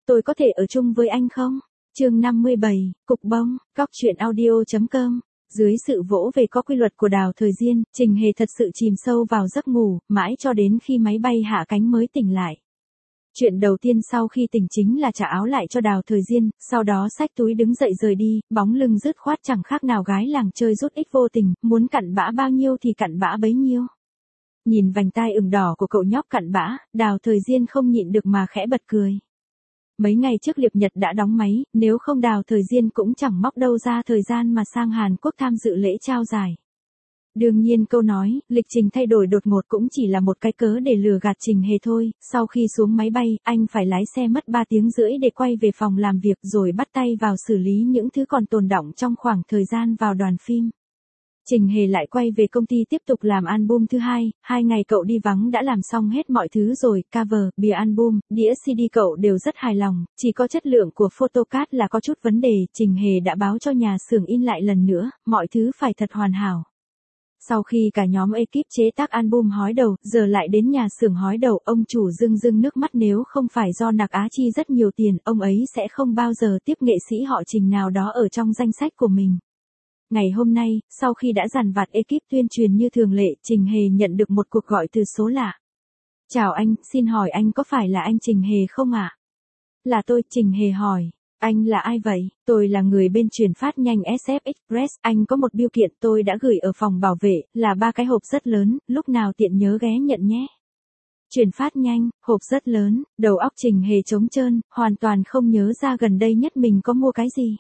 tôi có thể ở chung với anh không? Chương 57, Cục Bông, Cóc truyện audio.com. Dưới sự vỗ về có quy luật của Đào Thời Diên, Trình Hề thật sự chìm sâu vào giấc ngủ, mãi cho đến khi máy bay hạ cánh mới tỉnh lại. Chuyện đầu tiên sau khi tỉnh chính là trả áo lại cho Đào Thời Diên, sau đó xách túi đứng dậy rời đi, bóng lưng dứt khoát chẳng khác nào gái làng chơi rút ích vô tình, muốn cặn bã bao nhiêu thì cặn bã bấy nhiêu. Nhìn vành tai ửng đỏ của cậu nhóc cặn bã, Đào Thời Diên không nhịn được mà khẽ bật cười. Mấy ngày trước Liệp Nhật đã đóng máy, nếu không Đào Thời Diên cũng chẳng móc đâu ra thời gian mà sang Hàn Quốc tham dự lễ trao giải. Đương nhiên câu nói, lịch trình thay đổi đột ngột cũng chỉ là một cái cớ để lừa gạt Trình Hề thôi, sau khi xuống máy bay, anh phải lái xe mất 3 tiếng rưỡi để quay về phòng làm việc rồi bắt tay vào xử lý những thứ còn tồn đọng trong khoảng thời gian vào đoàn phim. Trình Hề lại quay về công ty tiếp tục làm album thứ hai, 2 ngày cậu đi vắng đã làm xong hết mọi thứ rồi, cover, bìa album, đĩa CD cậu đều rất hài lòng, chỉ có chất lượng của photocard là có chút vấn đề, Trình Hề đã báo cho nhà xưởng in lại lần nữa, mọi thứ phải thật hoàn hảo. Sau khi cả nhóm ekip chế tác album hói đầu, giờ lại đến nhà xưởng hói đầu, ông chủ rưng nước mắt nếu không phải do Nạc Á chi rất nhiều tiền, ông ấy sẽ không bao giờ tiếp nghệ sĩ họ Trình nào đó ở trong danh sách của mình. Ngày hôm nay, sau khi đã dằn vặt ekip tuyên truyền như thường lệ, Trình Hề nhận được một cuộc gọi từ số lạ. Chào anh, xin hỏi anh có phải là anh Trình Hề không ạ? Là tôi, Trình Hề hỏi. Anh là ai vậy? Tôi là người bên chuyển phát nhanh SF Express, anh có một bưu kiện tôi đã gửi ở phòng bảo vệ, là 3 cái hộp rất lớn, lúc nào tiện nhớ ghé nhận nhé. Chuyển phát nhanh, hộp rất lớn, đầu óc Trình Hề trống trơn, hoàn toàn không nhớ ra gần đây nhất mình có mua cái gì.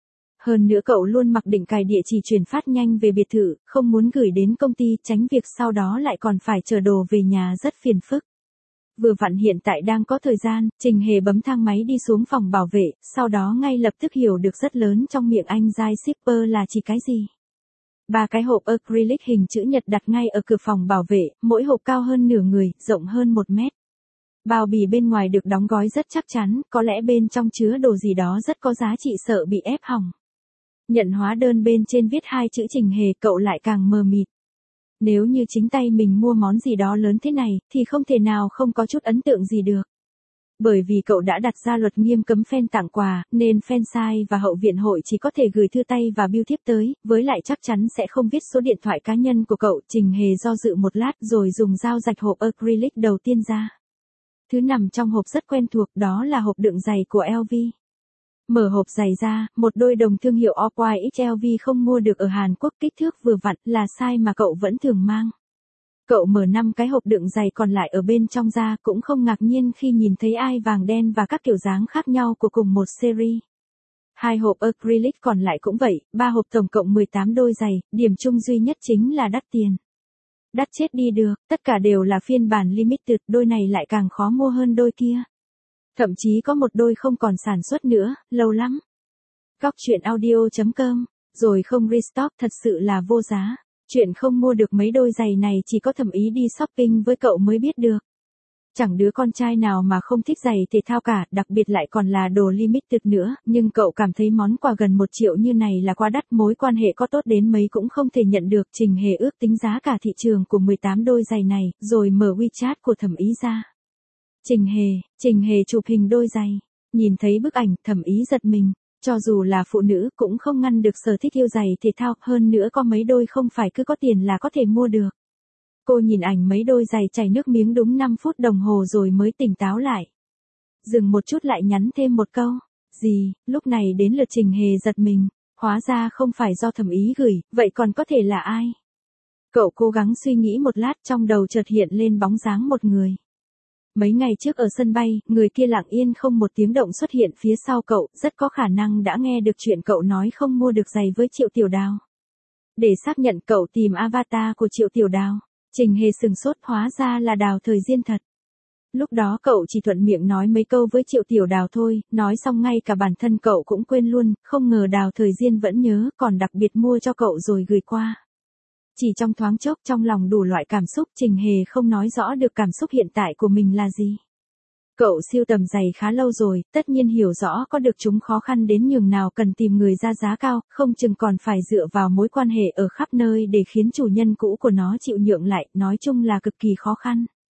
Hơn nữa cậu luôn mặc định cài địa chỉ chuyển phát nhanh về biệt thự, không muốn gửi đến công ty, tránh việc sau đó lại còn phải chở đồ về nhà rất phiền phức. Vừa vặn hiện tại đang có thời gian, Trình Hề bấm thang máy đi xuống phòng bảo vệ, sau đó ngay lập tức hiểu được rất lớn trong miệng anh giai shipper là chỉ cái gì. 3 cái hộp acrylic hình chữ nhật đặt ngay ở cửa phòng bảo vệ, mỗi hộp cao hơn nửa người, rộng hơn 1 mét. Bao bì bên ngoài được đóng gói rất chắc chắn, có lẽ bên trong chứa đồ gì đó rất có giá trị sợ bị ép hỏng. Nhận hóa đơn bên trên viết 2 chữ Trình Hề, cậu lại càng mờ mịt. Nếu như chính tay mình mua món gì đó lớn thế này, thì không thể nào không có chút ấn tượng gì được. Bởi vì cậu đã đặt ra luật nghiêm cấm fan tặng quà, nên fan site và hậu viện hội chỉ có thể gửi thư tay và bưu thiếp tới, với lại chắc chắn sẽ không viết số điện thoại cá nhân của cậu. Trình Hề do dự một lát rồi dùng dao rạch hộp acrylic đầu tiên ra. Thứ nằm trong hộp rất quen thuộc, đó là hộp đựng giày của LV. Mở hộp giày ra, một đôi đồng thương hiệu Off-White XLV không mua được ở Hàn Quốc, kích thước vừa vặn, là size mà cậu vẫn thường mang. Cậu mở 5 cái hộp đựng giày còn lại ở bên trong ra, cũng không ngạc nhiên khi nhìn thấy ai vàng đen và các kiểu dáng khác nhau của cùng một series. 2 hộp acrylic còn lại cũng vậy, 3 hộp tổng cộng 18 đôi giày, điểm chung duy nhất chính là đắt tiền. Đắt chết đi được, tất cả đều là phiên bản limited, đôi này lại càng khó mua hơn đôi kia. Thậm chí có một đôi không còn sản xuất nữa, lâu lắm. Cóc truyện audio.com, rồi không restock, thật sự là vô giá. Chuyện không mua được mấy đôi giày này chỉ có thẩm ý đi shopping với cậu mới biết được. Chẳng đứa con trai nào mà không thích giày thể thao cả, đặc biệt lại còn là đồ limited nữa, nhưng cậu cảm thấy món quà gần 1 triệu như này là quá đắt, mối quan hệ có tốt đến mấy cũng không thể nhận được. Trình Hề ước tính giá cả thị trường của 18 đôi giày này, rồi mở WeChat của thẩm ý ra. Trình Hề chụp hình đôi giày. Nhìn thấy bức ảnh, thẩm ý giật mình. Cho dù là phụ nữ cũng không ngăn được sở thích yêu giày thể thao, hơn nữa có mấy đôi không phải cứ có tiền là có thể mua được. Cô nhìn ảnh mấy đôi giày chảy nước miếng đúng 5 phút đồng hồ rồi mới tỉnh táo lại. Dừng một chút lại nhắn thêm một câu. Gì, lúc này đến lượt Trình Hề giật mình. Hóa ra không phải do thẩm ý gửi, vậy còn có thể là ai? Cậu cố gắng suy nghĩ một lát, trong đầu chợt hiện lên bóng dáng một người. Mấy ngày trước ở sân bay, người kia lặng yên không một tiếng động xuất hiện phía sau cậu, rất có khả năng đã nghe được chuyện cậu nói không mua được giày với Triệu Tiểu Đào. Để xác nhận cậu tìm avatar của Triệu Tiểu Đào. Trình Hề sừng sốt, hóa ra là Đào Thời Diên thật. Lúc đó cậu chỉ thuận miệng nói mấy câu với Triệu Tiểu Đào thôi, nói xong ngay cả bản thân cậu cũng quên luôn, không ngờ Đào Thời Diên vẫn nhớ, còn đặc biệt mua cho cậu rồi gửi qua. Chỉ trong thoáng chốc, trong lòng đủ loại cảm xúc, Trình Hề không nói rõ được cảm xúc hiện tại của mình là gì. Cậu sưu tầm giày khá lâu rồi, tất nhiên hiểu rõ có được chúng khó khăn đến nhường nào, cần tìm người ra giá cao, không chừng còn phải dựa vào mối quan hệ ở khắp nơi để khiến chủ nhân cũ của nó chịu nhượng lại, nói chung là cực kỳ khó khăn.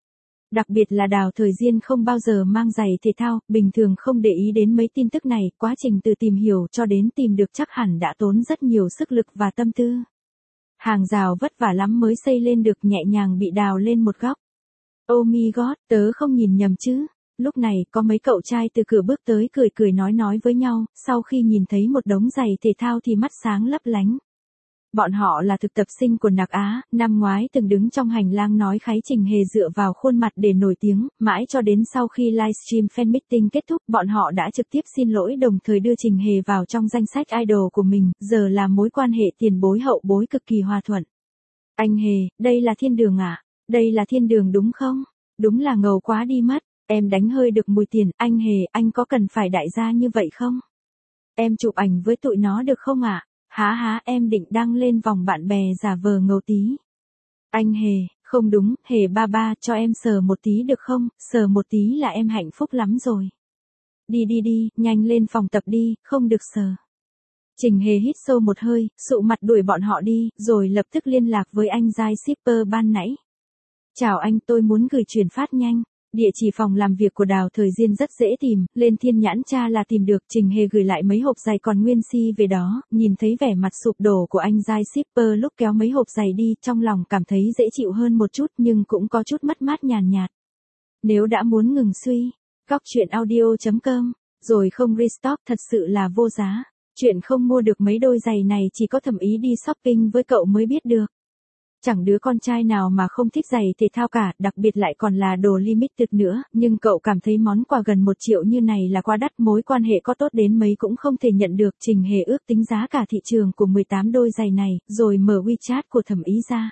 Đặc biệt là Đào Thời Diên không bao giờ mang giày thể thao, bình thường không để ý đến mấy tin tức này, quá trình từ tìm hiểu cho đến tìm được chắc hẳn đã tốn rất nhiều sức lực và tâm tư. Hàng rào vất vả lắm mới xây lên được, nhẹ nhàng bị đào lên một góc. Oh my god, tớ không nhìn nhầm chứ. Lúc này, có mấy cậu trai từ cửa bước tới cười cười nói với nhau, sau khi nhìn thấy một đống giày thể thao thì mắt sáng lấp lánh. Bọn họ là thực tập sinh của Nạc Á, năm ngoái từng đứng trong hành lang nói khái Trình Hề dựa vào khuôn mặt để nổi tiếng, mãi cho đến sau khi livestream fan meeting kết thúc, bọn họ đã trực tiếp xin lỗi đồng thời đưa Trình Hề vào trong danh sách idol của mình, giờ là mối quan hệ tiền bối hậu bối cực kỳ hòa thuận. Anh Hề, đây là thiên đường à? Đây là thiên đường đúng không? Đúng là ngầu quá đi mất, em đánh hơi được mùi tiền, anh Hề, anh có cần phải đại gia như vậy không? Em chụp ảnh với tụi nó được không ạ? Há em định đăng lên vòng bạn bè giả vờ ngầu tí. Anh Hề, không đúng, Hề ba ba cho em sờ một tí được không, sờ một tí là em hạnh phúc lắm rồi. Đi, nhanh lên phòng tập đi, không được sờ. Trình Hề hít sâu một hơi, sụ mặt đuổi bọn họ đi, rồi lập tức liên lạc với anh giai shipper ban nãy. Chào anh, tôi muốn gửi chuyển phát nhanh. Địa chỉ phòng làm việc của Đào Thời Diên rất dễ tìm, lên Thiên Nhãn tra là tìm được. Trình Hề gửi lại mấy hộp giày còn nguyên si về đó, nhìn thấy vẻ mặt sụp đổ của anh giai shipper lúc kéo mấy hộp giày đi, trong lòng cảm thấy dễ chịu hơn một chút nhưng cũng có chút mất mát nhàn nhạt. Nếu đã muốn ngừng suy, góc chuyện audio.com, rồi không restock thật sự là vô giá. Chuyện không mua được mấy đôi giày này chỉ có thẩm ý đi shopping với cậu mới biết được. Chẳng đứa con trai nào mà không thích giày thể thao cả, đặc biệt lại còn là đồ limited nữa, nhưng cậu cảm thấy món quà gần 1 triệu như này là quá đắt, mối quan hệ có tốt đến mấy cũng không thể nhận được. Trình Hề ước tính giá cả thị trường của 18 đôi giày này, rồi mở WeChat của thẩm ý ra.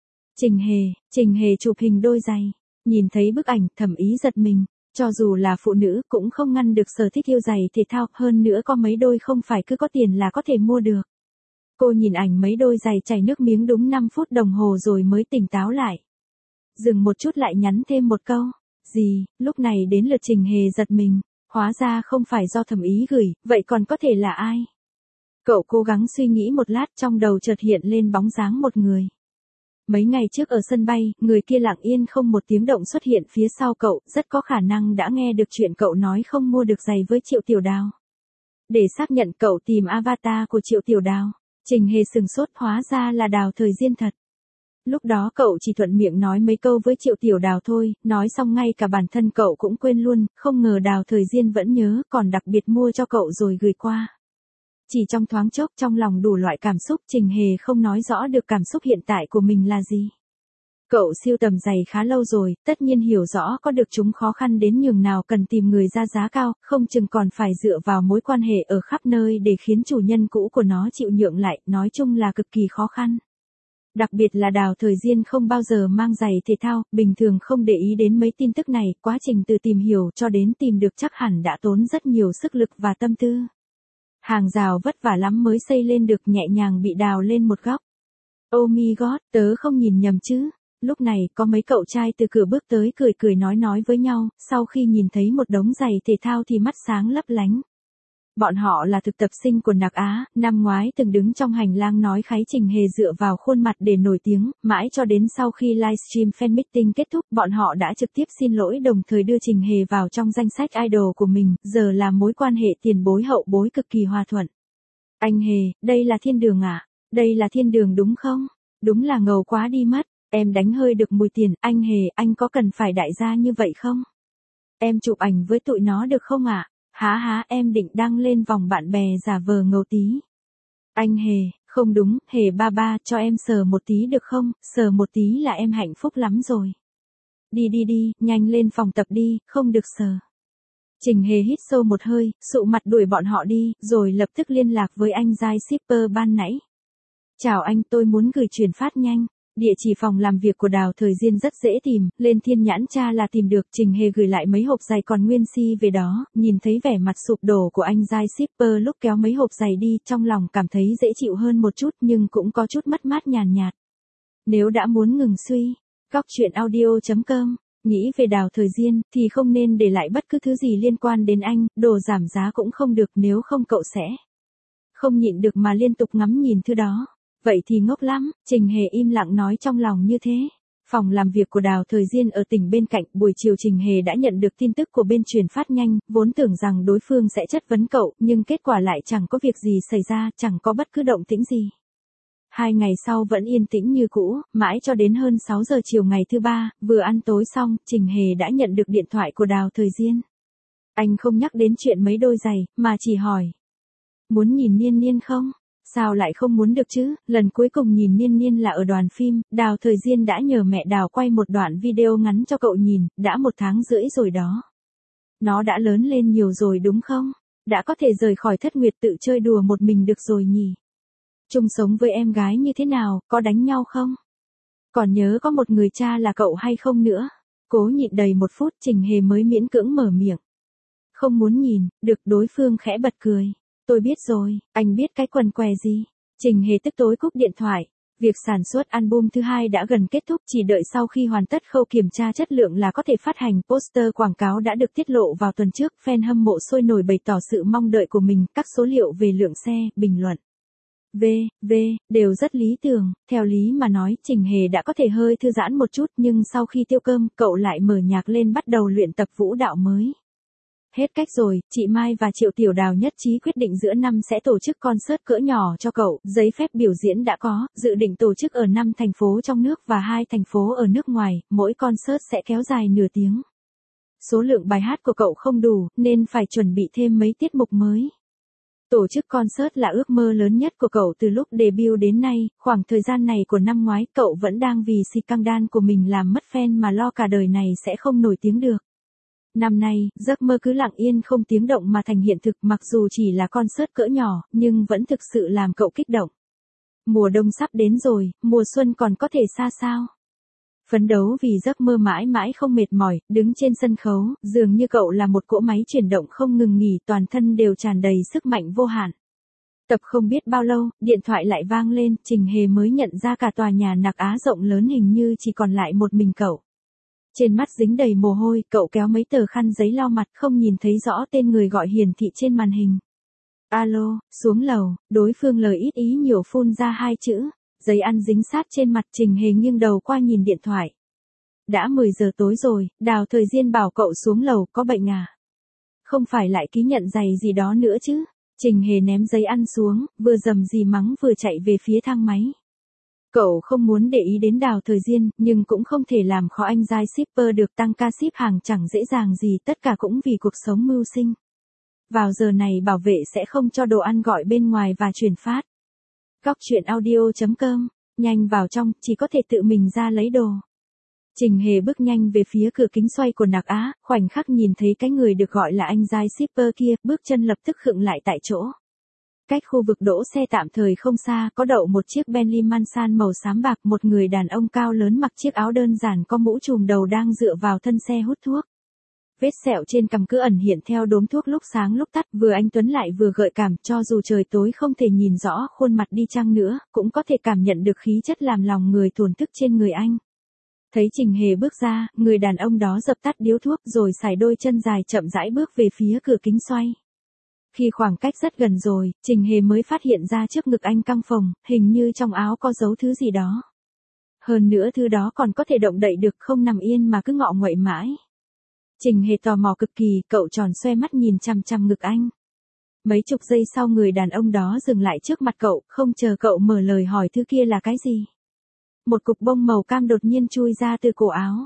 Trình Hề chụp hình đôi giày, nhìn thấy bức ảnh, thẩm ý giật mình. Cho dù là phụ nữ cũng không ngăn được sở thích yêu giày thể thao, hơn nữa có mấy đôi không phải cứ có tiền là có thể mua được. Cô nhìn ảnh mấy đôi giày chảy nước miếng đúng 5 phút đồng hồ rồi mới tỉnh táo lại. Dừng một chút lại nhắn thêm một câu. Gì, lúc này đến lượt Trình Hề giật mình. Hóa ra không phải do thẩm ý gửi, vậy còn có thể là ai? Cậu cố gắng suy nghĩ một lát, trong đầu chợt hiện lên bóng dáng một người. Mấy ngày trước ở sân bay, người kia lặng yên không một tiếng động xuất hiện phía sau cậu, rất có khả năng đã nghe được chuyện cậu nói không mua được giày với Triệu Tiểu Đào. Để xác nhận cậu tìm avatar của Triệu Tiểu Đào. Trình Hề sừng sốt, hóa ra là Đào Thời Diên thật. Lúc đó cậu chỉ thuận miệng nói mấy câu với Triệu Tiểu Đào thôi, nói xong ngay cả bản thân cậu cũng quên luôn, không ngờ Đào Thời Diên vẫn nhớ, còn đặc biệt mua cho cậu rồi gửi qua. Chỉ trong thoáng chốc trong lòng đủ loại cảm xúc, Trình Hề không nói rõ được cảm xúc hiện tại của mình là gì. Cậu siêu tầm giày khá lâu rồi, tất nhiên hiểu rõ có được chúng khó khăn đến nhường nào, cần tìm người ra giá cao, không chừng còn phải dựa vào mối quan hệ ở khắp nơi để khiến chủ nhân cũ của nó chịu nhượng lại, nói chung là cực kỳ khó khăn. Đặc biệt là Đào Thời Diên không bao giờ mang giày thể thao, bình thường không để ý đến mấy tin tức này, quá trình từ tìm hiểu cho đến tìm được chắc hẳn đã tốn rất nhiều sức lực và tâm tư. Hàng rào vất vả lắm mới xây lên được, nhẹ nhàng bị đào lên một góc. Oh my god, tớ không nhìn nhầm chứ. Lúc này, có mấy cậu trai từ cửa bước tới cười cười nói với nhau, sau khi nhìn thấy một đống giày thể thao thì mắt sáng lấp lánh. Bọn họ là thực tập sinh của Nạc Á, năm ngoái từng đứng trong hành lang nói khái Trình Hề dựa vào khuôn mặt để nổi tiếng, mãi cho đến sau khi livestream fan meeting kết thúc, bọn họ đã trực tiếp xin lỗi đồng thời đưa Trình Hề vào trong danh sách idol của mình, giờ là mối quan hệ tiền bối hậu bối cực kỳ hòa thuận. Anh Hề, đây là thiên đường à? Đây là thiên đường đúng không? Đúng là ngầu quá đi mất. Em đánh hơi được mùi tiền, anh Hề, anh có cần phải đại gia như vậy không? Em chụp ảnh với tụi nó được không ạ? Há em định đăng lên vòng bạn bè giả vờ ngầu tí. Anh Hề, không đúng, Hề ba ba cho em sờ một tí được không, sờ một tí là em hạnh phúc lắm rồi. Đi, nhanh lên phòng tập đi, không được sờ. Trình Hề hít sâu một hơi, sụ mặt đuổi bọn họ đi, rồi lập tức liên lạc với anh giai shipper ban nãy. Chào anh, tôi muốn gửi chuyển phát nhanh. Địa chỉ phòng làm việc của Đào Thời Diên rất dễ tìm, lên Thiên Nhãn tra là tìm được. Trình Hề gửi lại mấy hộp giày còn nguyên si về đó, nhìn thấy vẻ mặt sụp đổ của anh giai shipper lúc kéo mấy hộp giày đi, trong lòng cảm thấy dễ chịu hơn một chút nhưng cũng có chút mất mát nhàn nhạt. Nếu đã muốn ngừng suy, góc chuyện audio.com, nghĩ về Đào Thời Diên thì không nên để lại bất cứ thứ gì liên quan đến anh, đồ giảm giá cũng không được, nếu không cậu sẽ không nhịn được mà liên tục ngắm nhìn thứ đó. Vậy thì ngốc lắm, Trình Hề im lặng nói trong lòng như thế. Phòng làm việc của Đào Thời Diên ở tỉnh bên cạnh, buổi chiều Trình Hề đã nhận được tin tức của bên truyền phát nhanh, vốn tưởng rằng đối phương sẽ chất vấn cậu, nhưng kết quả lại chẳng có việc gì xảy ra, chẳng có bất cứ động tĩnh gì. 2 ngày sau vẫn yên tĩnh như cũ, mãi cho đến hơn 6 giờ chiều ngày thứ ba, vừa ăn tối xong, Trình Hề đã nhận được điện thoại của Đào Thời Diên. Anh không nhắc đến chuyện mấy đôi giày, mà chỉ hỏi. Muốn nhìn Niên Niên không? Sao lại không muốn được chứ, lần cuối cùng nhìn Niên Niên là ở đoàn phim, Đào Thời Diên đã nhờ mẹ Đào quay một đoạn video ngắn cho cậu nhìn, đã 1 tháng rưỡi rồi đó. Nó đã lớn lên nhiều rồi đúng không? Đã có thể rời khỏi Thất Nguyệt tự chơi đùa một mình được rồi nhỉ? Chung sống với em gái như thế nào, có đánh nhau không? Còn nhớ có một người cha là cậu hay không nữa? Cố nhịn đầy 1 phút Trình Hề mới miễn cưỡng mở miệng. Không muốn nhìn, được, đối phương khẽ bật cười. Tôi biết rồi, anh biết cái quần què gì? Trình Hề tức tối cúp điện thoại. Việc sản xuất album thứ 2 đã gần kết thúc, chỉ đợi sau khi hoàn tất khâu kiểm tra chất lượng là có thể phát hành. Poster quảng cáo đã được tiết lộ vào tuần trước, fan hâm mộ sôi nổi bày tỏ sự mong đợi của mình, các số liệu về lượng xe, bình luận. Đều rất lý tưởng, theo lý mà nói, Trình Hề đã có thể hơi thư giãn một chút, nhưng sau khi tiêu cơm, cậu lại mở nhạc lên bắt đầu luyện tập vũ đạo mới. Hết cách rồi, chị Mai và Triệu Tiểu Đào nhất trí quyết định giữa năm sẽ tổ chức concert cỡ nhỏ cho cậu, giấy phép biểu diễn đã có, dự định tổ chức ở 5 thành phố trong nước và 2 thành phố ở nước ngoài, mỗi concert sẽ kéo dài nửa tiếng. Số lượng bài hát của cậu không đủ, nên phải chuẩn bị thêm mấy tiết mục mới. Tổ chức concert là ước mơ lớn nhất của cậu từ lúc debut đến nay, khoảng thời gian này của năm ngoái cậu vẫn đang vì scandal của mình làm mất fan mà lo cả đời này sẽ không nổi tiếng được. Năm nay, giấc mơ cứ lặng yên không tiếng động mà thành hiện thực, mặc dù chỉ là concert cỡ nhỏ, nhưng vẫn thực sự làm cậu kích động. Mùa đông sắp đến rồi, mùa xuân còn có thể xa sao? Phấn đấu vì giấc mơ mãi mãi không mệt mỏi, đứng trên sân khấu, dường như cậu là một cỗ máy chuyển động không ngừng nghỉ, toàn thân đều tràn đầy sức mạnh vô hạn. Tập không biết bao lâu, điện thoại lại vang lên, Trình Hề mới nhận ra cả tòa nhà Nạc Á rộng lớn hình như chỉ còn lại một mình cậu. Trên mắt dính đầy mồ hôi, cậu kéo mấy tờ khăn giấy lau mặt, không nhìn thấy rõ tên người gọi hiển thị trên màn hình. Alo, xuống lầu, đối phương lời ít ý nhiều phun ra 2 chữ. Giấy ăn dính sát trên mặt, Trình Hề nghiêng đầu qua nhìn điện thoại. Đã 10 giờ tối rồi, Đào Thời Diên bảo cậu xuống lầu, có bệnh à? Không phải lại ký nhận giày gì đó nữa chứ? Trình Hề ném giấy ăn xuống, vừa rầm rì mắng vừa chạy về phía thang máy. Cậu không muốn để ý đến Đào Thời Diên, nhưng cũng không thể làm khó anh giai shipper được, tăng ca ship hàng chẳng dễ dàng gì, tất cả cũng vì cuộc sống mưu sinh. Vào giờ này bảo vệ sẽ không cho đồ ăn gọi bên ngoài và chuyển phát. Góc chuyện audio.com, nhanh vào trong, chỉ có thể tự mình ra lấy đồ. Trình Hề bước nhanh về phía cửa kính xoay của Nạc Á, khoảnh khắc nhìn thấy cái người được gọi là anh giai shipper kia, bước chân lập tức khựng lại tại chỗ. Cách khu vực đỗ xe tạm thời không xa, có đậu một chiếc Bentley Mansan màu xám bạc, một người đàn ông cao lớn mặc chiếc áo đơn giản có mũ trùm đầu đang dựa vào thân xe hút thuốc. Vết sẹo trên cằm cứ ẩn hiện theo đốm thuốc lúc sáng lúc tắt, vừa anh tuấn lại vừa gợi cảm, cho dù trời tối không thể nhìn rõ khuôn mặt đi chăng nữa, cũng có thể cảm nhận được khí chất làm lòng người thổn thức trên người anh. Thấy Trình Hề bước ra, người đàn ông đó dập tắt điếu thuốc rồi sải đôi chân dài chậm rãi bước về phía cửa kính xoay. Khi khoảng cách rất gần rồi, Trình Hề mới phát hiện ra trước ngực anh căng phồng, hình như trong áo có giấu thứ gì đó. Hơn nữa thứ đó còn có thể động đậy được, không nằm yên mà cứ ngọ nguậy mãi. Trình Hề tò mò cực kỳ, cậu tròn xoe mắt nhìn chằm chằm ngực anh. Mấy chục giây sau người đàn ông đó dừng lại trước mặt cậu, không chờ cậu mở lời hỏi thứ kia là cái gì. Một cục bông màu cam đột nhiên chui ra từ cổ áo.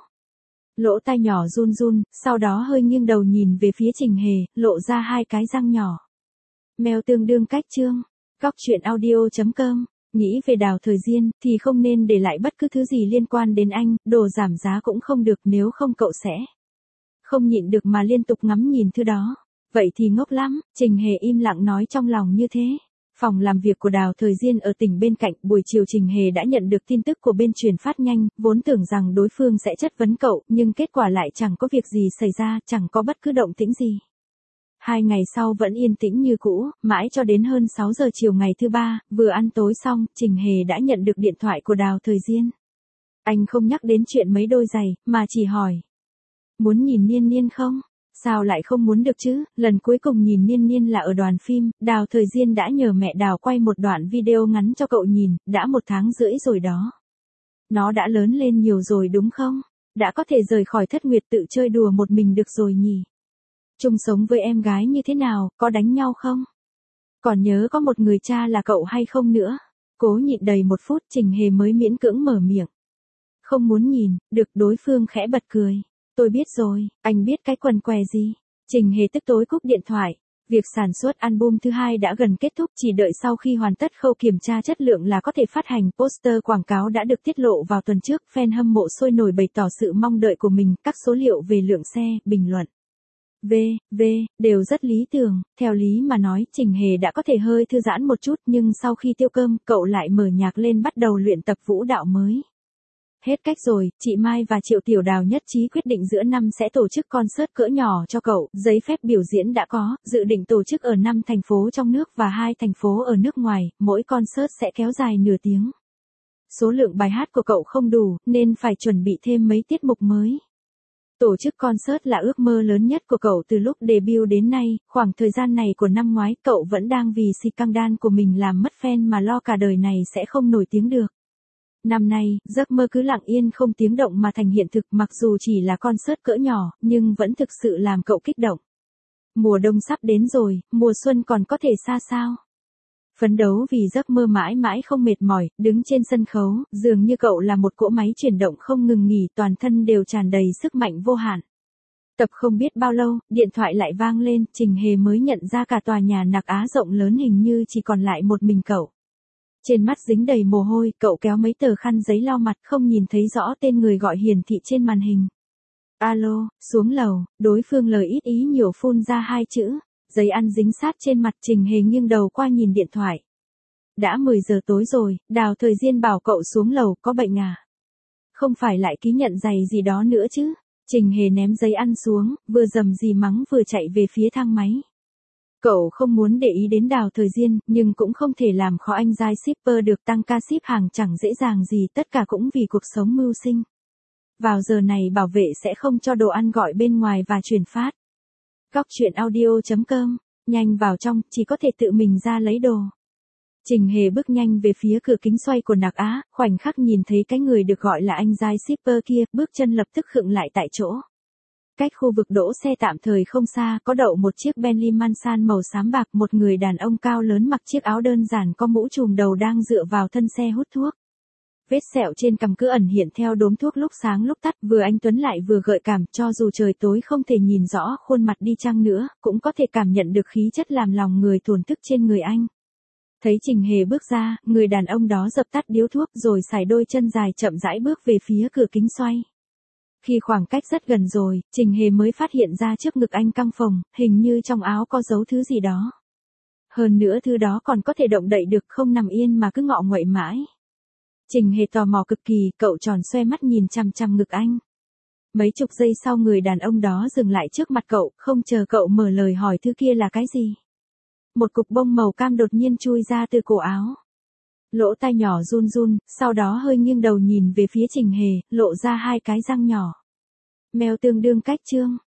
Lỗ tai nhỏ run run, sau đó hơi nghiêng đầu nhìn về phía Trình Hề, lộ ra 2 cái răng nhỏ. Mèo tương đương cách chương. Góc chuyện audio.com, nghĩ về Đào Thời Diên, thì không nên để lại bất cứ thứ gì liên quan đến anh, đồ giảm giá cũng không được, nếu không cậu sẽ không nhịn được mà liên tục ngắm nhìn thứ đó. Vậy thì ngốc lắm, Trình Hề im lặng nói trong lòng như thế. Phòng làm việc của Đào Thời Diên ở tỉnh bên cạnh, buổi chiều Trình Hề đã nhận được tin tức của bên truyền phát nhanh, vốn tưởng rằng đối phương sẽ chất vấn cậu, nhưng kết quả lại chẳng có việc gì xảy ra, chẳng có bất cứ động tĩnh gì. 2 ngày sau vẫn yên tĩnh như cũ, mãi cho đến hơn 6 giờ chiều ngày thứ ba, vừa ăn tối xong, Trình Hề đã nhận được điện thoại của Đào Thời Diên. Anh không nhắc đến chuyện mấy đôi giày, mà chỉ hỏi. Muốn nhìn Niên Niên không? Sao lại không muốn được chứ, lần cuối cùng nhìn Niên Niên là ở đoàn phim, Đào Thời Diên đã nhờ mẹ Đào quay một đoạn video ngắn cho cậu nhìn, đã 1 tháng rưỡi rồi đó. Nó đã lớn lên nhiều rồi đúng không? Đã có thể rời khỏi Thất Nguyệt tự chơi đùa một mình được rồi nhỉ? Chung sống với em gái như thế nào, có đánh nhau không? Còn nhớ có một người cha là cậu hay không nữa? Cố nhịn đầy 1 phút Trình Hề mới miễn cưỡng mở miệng. Không muốn nhìn, được, đối phương khẽ bật cười. Tôi biết rồi, anh biết cái quần què gì? Trình Hề tức tối cúp điện thoại. Việc sản xuất album thứ 2 đã gần kết thúc, chỉ đợi sau khi hoàn tất khâu kiểm tra chất lượng là có thể phát hành. Poster quảng cáo đã được tiết lộ vào tuần trước, fan hâm mộ sôi nổi bày tỏ sự mong đợi của mình, các số liệu về lượng xe, bình luận đều rất lý tưởng. Theo lý mà nói, Trình Hề đã có thể hơi thư giãn một chút, nhưng sau khi tiêu cơm, cậu lại mở nhạc lên bắt đầu luyện tập vũ đạo mới. Hết cách rồi, chị Mai và Triệu Tiểu Đào nhất trí quyết định giữa năm sẽ tổ chức concert cỡ nhỏ cho cậu, giấy phép biểu diễn đã có, dự định tổ chức ở 5 thành phố trong nước và 2 thành phố ở nước ngoài, mỗi concert sẽ kéo dài nửa tiếng. Số lượng bài hát của cậu không đủ, nên phải chuẩn bị thêm mấy tiết mục mới. Tổ chức concert là ước mơ lớn nhất của cậu từ lúc debut đến nay, khoảng thời gian này của năm ngoái cậu vẫn đang vì scandal của mình làm mất fan mà lo cả đời này sẽ không nổi tiếng được. Năm nay, giấc mơ cứ lặng yên không tiếng động mà thành hiện thực, mặc dù chỉ là concert cỡ nhỏ, nhưng vẫn thực sự làm cậu kích động. Mùa đông sắp đến rồi, mùa xuân còn có thể xa sao? Phấn đấu vì giấc mơ mãi mãi không mệt mỏi, đứng trên sân khấu, dường như cậu là một cỗ máy chuyển động không ngừng nghỉ, toàn thân đều tràn đầy sức mạnh vô hạn. Tập không biết bao lâu, điện thoại lại vang lên, Trình Hề mới nhận ra cả tòa nhà Nạc Á rộng lớn hình như chỉ còn lại một mình cậu. Trên mắt dính đầy mồ hôi, cậu kéo mấy tờ khăn giấy lau mặt, không nhìn thấy rõ tên người gọi hiển thị trên màn hình. Alo, xuống lầu, đối phương lời ít ý nhiều phun ra 2 chữ. Giấy ăn dính sát trên mặt, Trình Hề nghiêng đầu qua nhìn điện thoại. Đã 10 giờ tối rồi, Đào Thời Diên bảo cậu xuống lầu, có bệnh à? Không phải lại ký nhận giày gì đó nữa chứ? Trình Hề ném giấy ăn xuống, vừa rầm rì mắng vừa chạy về phía thang máy. Cậu không muốn để ý đến Đào Thời Diên, nhưng cũng không thể làm khó anh giai shipper được, tăng ca ship hàng chẳng dễ dàng gì, tất cả cũng vì cuộc sống mưu sinh. Vào giờ này bảo vệ sẽ không cho đồ ăn gọi bên ngoài và chuyển phát. Góc chuyện audio.com, nhanh vào trong, chỉ có thể tự mình ra lấy đồ. Trình Hề bước nhanh về phía cửa kính xoay của Nạc Á, khoảnh khắc nhìn thấy cái người được gọi là anh giai shipper kia, bước chân lập tức khựng lại tại chỗ. Cách khu vực đỗ xe tạm thời không xa, có đậu một chiếc Bentley Mansan màu xám bạc, một người đàn ông cao lớn mặc chiếc áo đơn giản có mũ trùm đầu đang dựa vào thân xe hút thuốc. Vết sẹo trên cằm cứ ẩn hiện theo đốm thuốc lúc sáng lúc tắt, vừa anh tuấn lại vừa gợi cảm, cho dù trời tối không thể nhìn rõ khuôn mặt đi chăng nữa, cũng có thể cảm nhận được khí chất làm lòng người thổn thức trên người anh. Thấy Trình Hề bước ra, người đàn ông đó dập tắt điếu thuốc rồi sải đôi chân dài chậm rãi bước về phía cửa kính xoay. Khi khoảng cách rất gần rồi, Trình Hề mới phát hiện ra trước ngực anh căng phồng, hình như trong áo có giấu thứ gì đó. Hơn nữa thứ đó còn có thể động đậy được, không nằm yên mà cứ ngọ nguậy mãi. Trình Hề tò mò cực kỳ, cậu tròn xoe mắt nhìn chằm chằm ngực anh. Mấy chục giây sau người đàn ông đó dừng lại trước mặt cậu, không chờ cậu mở lời hỏi thứ kia là cái gì. Một cục bông màu cam đột nhiên chui ra từ cổ áo. Lỗ tai nhỏ run run, sau đó hơi nghiêng đầu nhìn về phía Trình Hề, lộ ra 2 cái răng nhỏ. Mèo tương đương cách chương.